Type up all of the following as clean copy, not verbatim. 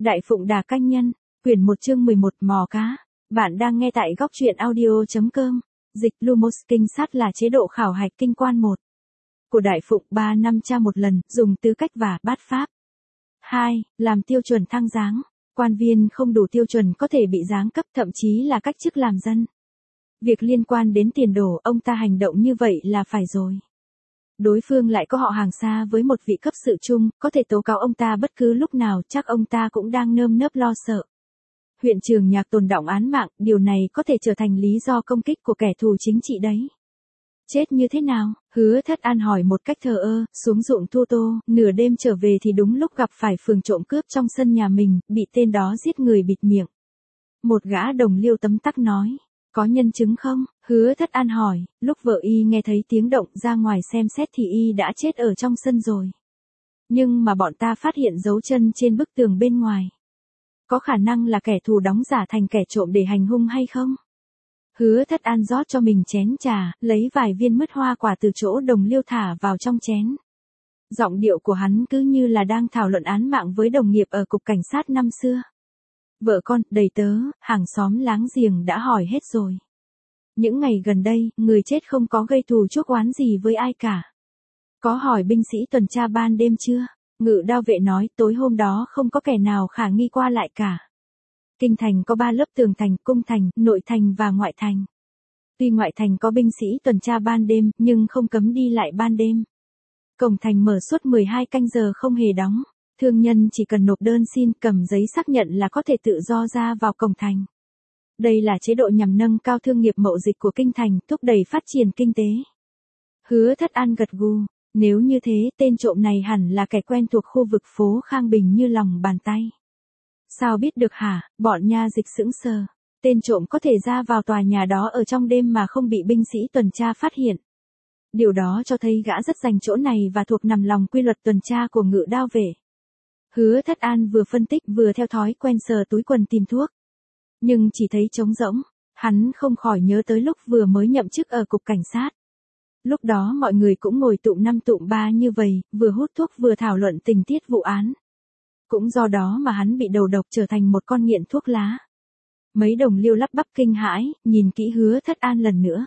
Đại Phụng Đà Canh Nhân, quyển 1 chương 11 Mò Cá. Bạn đang nghe tại góc truyện audio.com. Dịch Lumos kinh sát là chế độ khảo hạch kinh quan 1 của Đại Phụng 3 năm tra một lần, dùng tư cách và bát pháp. 2. Làm tiêu chuẩn thăng giáng. Quan viên không đủ tiêu chuẩn có thể bị giáng cấp, thậm chí là cách chức làm dân. Việc liên quan đến tiền đổ, ông ta hành động như vậy là phải rồi. Đối phương lại có họ hàng xa với một vị cấp sự chung, có thể tố cáo ông ta bất cứ lúc nào, chắc ông ta cũng đang nơm nớp lo sợ. Huyện Trường Nhạc tồn đọng án mạng, điều này có thể trở thành lý do công kích của kẻ thù chính trị đấy. Chết như thế nào? Hứa Thất An hỏi một cách thờ ơ, xuống ruộng thu tô, nửa đêm trở về thì đúng lúc gặp phải phường trộm cướp trong sân nhà mình, bị tên đó giết người bịt miệng. Một gã đồng liêu tấm tắc nói. Có nhân chứng không? Hứa Thất An hỏi, lúc vợ y nghe thấy tiếng động ra ngoài xem xét thì y đã chết ở trong sân rồi. Nhưng mà bọn ta phát hiện dấu chân trên bức tường bên ngoài. Có khả năng là kẻ thù đóng giả thành kẻ trộm để hành hung hay không? Hứa Thất An rót cho mình chén trà, lấy vài viên mứt hoa quả từ chỗ đồng liêu thả vào trong chén. Giọng điệu của hắn cứ như là đang thảo luận án mạng với đồng nghiệp ở cục cảnh sát năm xưa. Vợ con, đầy tớ, hàng xóm láng giềng đã hỏi hết rồi. Những ngày gần đây, người chết không có gây thù chuốc oán gì với ai cả. Có hỏi binh sĩ tuần tra ban đêm chưa? Ngự đao vệ nói tối hôm đó không có kẻ nào khả nghi qua lại cả. Kinh thành có 3 lớp tường thành, cung thành, nội thành và ngoại thành. Tuy ngoại thành có binh sĩ tuần tra ban đêm, nhưng không cấm đi lại ban đêm. Cổng thành mở suốt 12 canh giờ không hề đóng. Thương nhân chỉ cần nộp đơn xin, cầm giấy xác nhận là có thể tự do ra vào cổng thành. Đây là chế độ nhằm nâng cao thương nghiệp mậu dịch của kinh thành, thúc đẩy phát triển kinh tế. Hứa Thất An gật gù, nếu như thế, tên trộm này hẳn là kẻ quen thuộc khu vực phố Khang Bình như lòng bàn tay. Sao biết được hả? Bọn nha dịch sững sờ. Tên trộm có thể ra vào tòa nhà đó ở trong đêm mà không bị binh sĩ tuần tra phát hiện. Điều đó cho thấy gã rất dành chỗ này và thuộc nằm lòng quy luật tuần tra của ngự đao vệ. Hứa Thất An vừa phân tích vừa theo thói quen sờ túi quần tìm thuốc. Nhưng chỉ thấy trống rỗng, hắn không khỏi nhớ tới lúc vừa mới nhậm chức ở cục cảnh sát. Lúc đó mọi người cũng ngồi tụm 5 tụm 3 như vậy, vừa hút thuốc vừa thảo luận tình tiết vụ án. Cũng do đó mà hắn bị đầu độc trở thành một con nghiện thuốc lá. Mấy đồng liêu lắp bắp kinh hãi, nhìn kỹ Hứa Thất An lần nữa.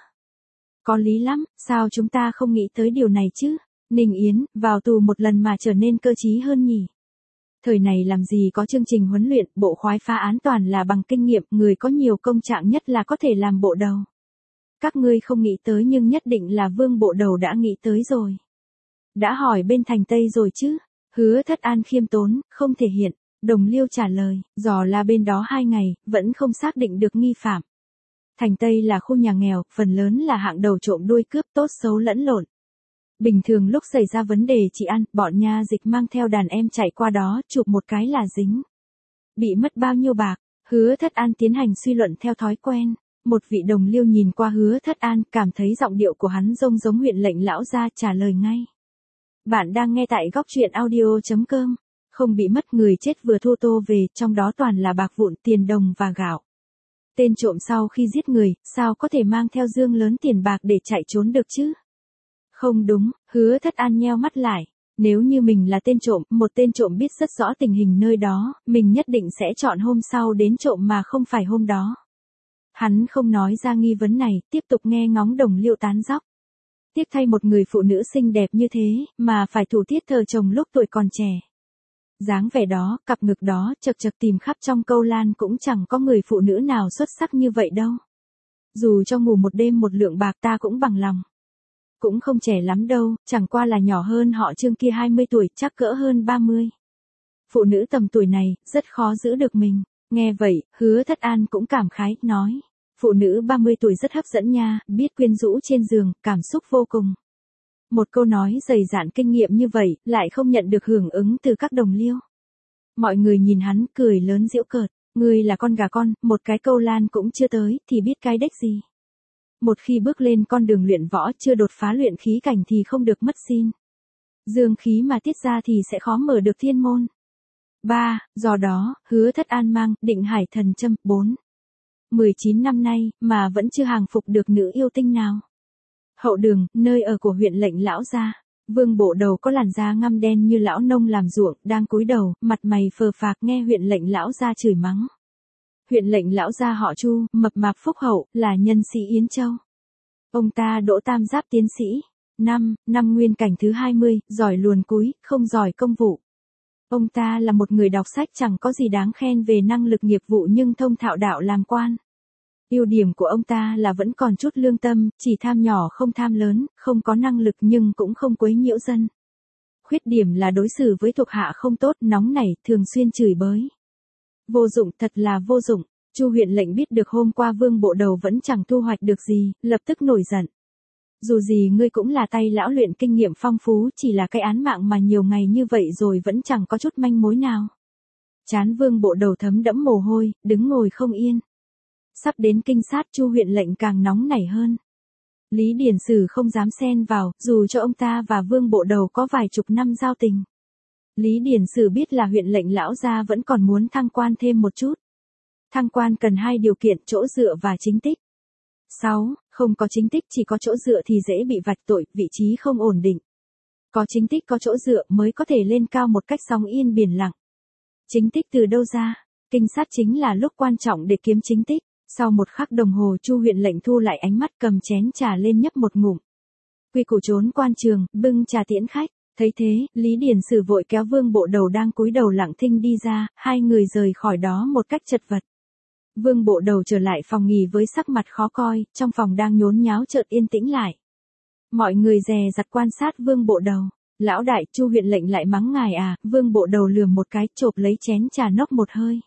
Có lý lắm, sao chúng ta không nghĩ tới điều này chứ? Ninh Yến, vào tù một lần mà trở nên cơ trí hơn nhỉ? Thời này làm gì có chương trình huấn luyện, bộ khoái phá án toàn là bằng kinh nghiệm, người có nhiều công trạng nhất là có thể làm bộ đầu. Các ngươi không nghĩ tới nhưng nhất định là Vương bộ đầu đã nghĩ tới rồi. Đã hỏi bên thành Tây rồi chứ? Hứa Thất An khiêm tốn, không thể hiện. Đồng liêu trả lời, dò la bên đó 2 ngày, vẫn không xác định được nghi phạm. Thành Tây là khu nhà nghèo, phần lớn là hạng đầu trộm đuôi cướp, tốt xấu lẫn lộn. Bình thường lúc xảy ra vấn đề trị ăn, bọn nha dịch mang theo đàn em chạy qua đó, chụp một cái là dính. Bị mất bao nhiêu bạc? Hứa Thất An tiến hành suy luận theo thói quen. Một vị đồng liêu nhìn qua Hứa Thất An, cảm thấy giọng điệu của hắn giống huyện lệnh lão gia, trả lời ngay. Bạn đang nghe tại góc truyện audio.com. Không bị mất, người chết vừa thu tô về, trong đó toàn là bạc vụn, tiền đồng và gạo. Tên trộm sau khi giết người, sao có thể mang theo dương lớn tiền bạc để chạy trốn được chứ? Không đúng, Hứa Thất An nheo mắt lại. Nếu như mình là tên trộm, một tên trộm biết rất rõ tình hình nơi đó, mình nhất định sẽ chọn hôm sau đến trộm mà không phải hôm đó. Hắn không nói ra nghi vấn này, tiếp tục nghe ngóng đồng liêu tán dóc. Tiếc thay một người phụ nữ xinh đẹp như thế, mà phải thủ tiết thờ chồng lúc tuổi còn trẻ. Dáng vẻ đó, cặp ngực đó, chật chật tìm khắp trong câu lan cũng chẳng có người phụ nữ nào xuất sắc như vậy đâu. Dù cho ngủ một đêm một lượng bạc ta cũng bằng lòng. Cũng không trẻ lắm đâu, chẳng qua là nhỏ hơn họ Trương kia 20 tuổi, chắc cỡ hơn 30. Phụ nữ tầm tuổi này, rất khó giữ được mình. Nghe vậy, Hứa Thất An cũng cảm khái, nói. Phụ nữ 30 tuổi rất hấp dẫn nha, biết quyến rũ trên giường, cảm xúc vô cùng. Một câu nói dày dạn kinh nghiệm như vậy, lại không nhận được hưởng ứng từ các đồng liêu. Mọi người nhìn hắn, cười lớn giễu cợt. Ngươi là con gà con, một cái câu lan cũng chưa tới, thì biết cái đếch gì. Một khi bước lên con đường luyện võ, chưa đột phá luyện khí cảnh thì không được mất xin. Dương khí mà tiết ra thì sẽ khó mở được thiên môn. 3. Do đó, Hứa Thất An mang Định Hải Thần Châm. 4. 19 năm nay, mà vẫn chưa hàng phục được nữ yêu tinh nào. Hậu Đường, nơi ở của huyện lệnh lão gia. Vương Bộ Đầu có làn da ngăm đen như lão nông làm ruộng, đang cúi đầu, mặt mày phờ phạc nghe huyện lệnh lão gia chửi mắng. Huyện lệnh lão gia họ Chu, mập mạp phúc hậu, là nhân sĩ Yến Châu. Ông ta đỗ tam giáp tiến sĩ, năm nguyên cảnh thứ 20, giỏi luồn cúi, không giỏi công vụ. Ông ta là một người đọc sách chẳng có gì đáng khen về năng lực nghiệp vụ nhưng thông thạo đạo làm quan. Ưu điểm của ông ta là vẫn còn chút lương tâm, chỉ tham nhỏ không tham lớn, không có năng lực nhưng cũng không quấy nhiễu dân. Khuyết điểm là đối xử với thuộc hạ không tốt, nóng nảy, thường xuyên chửi bới. Vô dụng, thật là vô dụng. Chu huyện lệnh biết được hôm qua Vương Bộ Đầu vẫn chẳng thu hoạch được gì, lập tức nổi giận. Dù gì ngươi cũng là tay lão luyện kinh nghiệm phong phú, chỉ là cái án mạng mà nhiều ngày như vậy rồi vẫn chẳng có chút manh mối nào. Trán Vương Bộ Đầu thấm đẫm mồ hôi, đứng ngồi không yên. Sắp đến kinh sát, Chu huyện lệnh càng nóng nảy hơn. Lý Điển Sử không dám xen vào, dù cho ông ta và Vương Bộ Đầu có vài chục năm giao tình. Lý Điển Sử biết là huyện lệnh lão gia vẫn còn muốn thăng quan thêm một chút. Thăng quan cần 2 điều kiện, chỗ dựa và chính tích. 6. Không có chính tích, chỉ có chỗ dựa thì dễ bị vạch tội, vị trí không ổn định. Có chính tích có chỗ dựa mới có thể lên cao một cách sóng yên biển lặng. Chính tích từ đâu ra? Kinh sát chính là lúc quan trọng để kiếm chính tích. Sau một khắc đồng hồ, Chu huyện lệnh thu lại ánh mắt, cầm chén trà lên nhấp một ngụm. Quy củ trốn quan trường, bưng trà tiễn khách. Thấy thế, Lý Điển Sử vội kéo Vương Bộ Đầu đang cúi đầu lặng thinh đi ra, hai người rời khỏi đó một cách chật vật. Vương Bộ Đầu trở lại phòng nghỉ với sắc mặt khó coi, trong phòng đang nhốn nháo chợt yên tĩnh lại. Mọi người dè dặt quan sát Vương Bộ Đầu. Lão đại, Chu huyện lệnh lại mắng ngài à? Vương Bộ Đầu lườm một cái, chộp lấy chén trà nốc một hơi.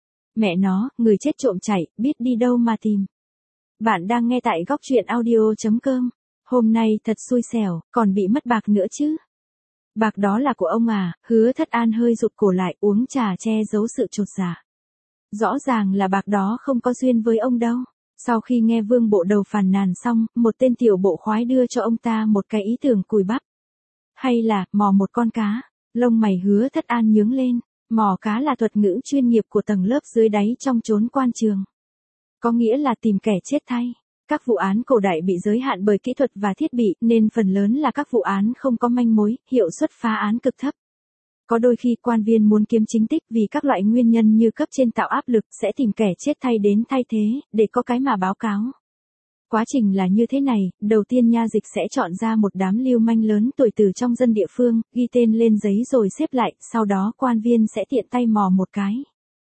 Mẹ nó, người chết trộm chạy, biết đi đâu mà tìm. Bạn đang nghe tại góc truyện audio.com. Hôm nay thật xui xẻo, còn bị mất bạc nữa chứ. Bạc đó là của ông à? Hứa Thất An hơi rụt cổ lại, uống trà che giấu sự chột dạ. Rõ ràng là bạc đó không có duyên với ông đâu. Sau khi nghe Vương Bộ Đầu phàn nàn xong, một tên tiểu bộ khoái đưa cho ông ta một cái ý tưởng cùi bắp. Hay là, mò một con cá. Lông mày Hứa Thất An nhướng lên. Mò cá là thuật ngữ chuyên nghiệp của tầng lớp dưới đáy trong chốn quan trường. Có nghĩa là tìm kẻ chết thay. Các vụ án cổ đại bị giới hạn bởi kỹ thuật và thiết bị, nên phần lớn là các vụ án không có manh mối, hiệu suất phá án cực thấp. Có đôi khi quan viên muốn kiếm chính tích vì các loại nguyên nhân như cấp trên tạo áp lực sẽ tìm kẻ chết thay đến thay thế, để có cái mà báo cáo. Quá trình là như thế này, đầu tiên nha dịch sẽ chọn ra một đám lưu manh lớn tuổi từ trong dân địa phương, ghi tên lên giấy rồi xếp lại, sau đó quan viên sẽ tiện tay mò một cái.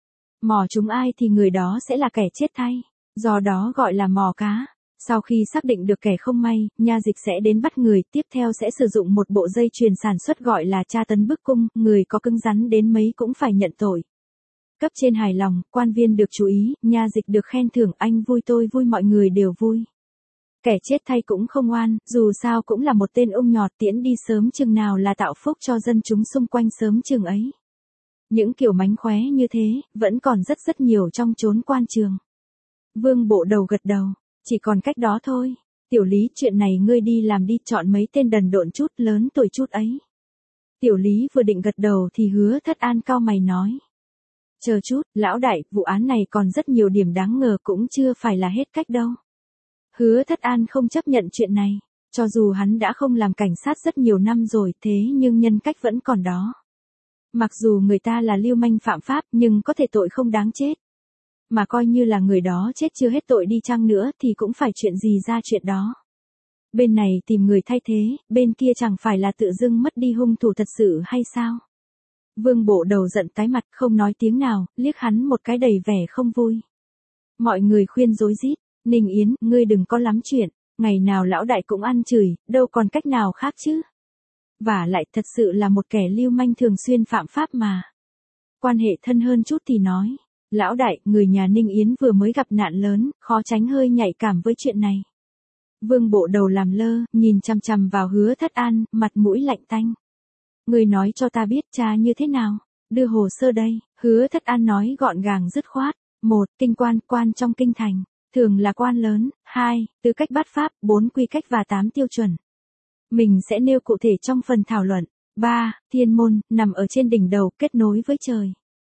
Mò chúng ai thì người đó sẽ là kẻ chết thay, do đó gọi là mò cá. Sau khi xác định được kẻ không may, nha dịch sẽ đến bắt người, tiếp theo sẽ sử dụng một bộ dây chuyền sản xuất gọi là tra tấn bức cung, người có cứng rắn đến mấy cũng phải nhận tội. Cấp trên hài lòng, quan viên được chú ý, nha dịch được khen thưởng, anh vui tôi vui mọi người đều vui. Kẻ chết thay cũng không oan, dù sao cũng là một tên ung nhọt, tiễn đi sớm chừng nào là tạo phúc cho dân chúng xung quanh sớm chừng ấy. Những kiểu mánh khóe như thế, vẫn còn rất nhiều trong chốn quan trường. Vương Bộ Đầu gật đầu, chỉ còn cách đó thôi. Tiểu Lý, chuyện này ngươi đi làm đi, chọn mấy tên đần độn chút, lớn tuổi chút ấy. Tiểu Lý vừa định gật đầu thì Hứa Thất An cau mày nói. Chờ chút, lão đại, vụ án này còn rất nhiều điểm đáng ngờ, cũng chưa phải là hết cách đâu. Hứa Thất An không chấp nhận chuyện này, cho dù hắn đã không làm cảnh sát rất nhiều năm rồi, thế nhưng nhân cách vẫn còn đó. Mặc dù người ta là lưu manh phạm pháp nhưng có thể tội không đáng chết. Mà coi như là người đó chết chưa hết tội đi chăng nữa thì cũng phải chuyện gì ra chuyện đó. Bên này tìm người thay thế, bên kia chẳng phải là tự dưng mất đi hung thủ thật sự hay sao? Vương Bộ Đầu giận tái mặt không nói tiếng nào, liếc hắn một cái đầy vẻ không vui. Mọi người khuyên rối rít, Ninh Yến, ngươi đừng có lắm chuyện, ngày nào lão đại cũng ăn chửi, đâu còn cách nào khác chứ. Và lại thật sự là một kẻ lưu manh thường xuyên phạm pháp mà. Quan hệ thân hơn chút thì nói. Lão đại, người nhà Ninh Yến vừa mới gặp nạn lớn, khó tránh hơi nhạy cảm với chuyện này. Vương Bộ Đầu làm lơ, nhìn chằm chằm vào Hứa Thất An, mặt mũi lạnh tanh. Người nói cho ta biết cha như thế nào, đưa hồ sơ đây. Hứa Thất An nói gọn gàng dứt khoát. 1. Kinh quan trong kinh thành, thường là quan lớn. 2. Tư cách bắt pháp, 4 quy cách và 8 tiêu chuẩn. Mình sẽ nêu cụ thể trong phần thảo luận. 3. Thiên môn, nằm ở trên đỉnh đầu, kết nối với trời.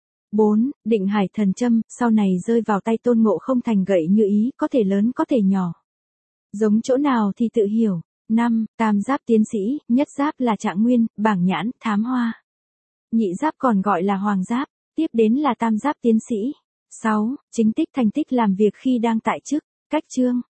4. Định hải thần châm, sau này rơi vào tay Tôn Ngộ Không thành gậy như ý, có thể lớn có thể nhỏ. Giống chỗ nào thì tự hiểu. 5. Tam giáp tiến sĩ, nhất giáp là trạng nguyên, bảng nhãn, thám hoa. Nhị giáp còn gọi là hoàng giáp, tiếp đến là tam giáp tiến sĩ. 6. Chính tích thành tích làm việc khi đang tại chức, cách chương.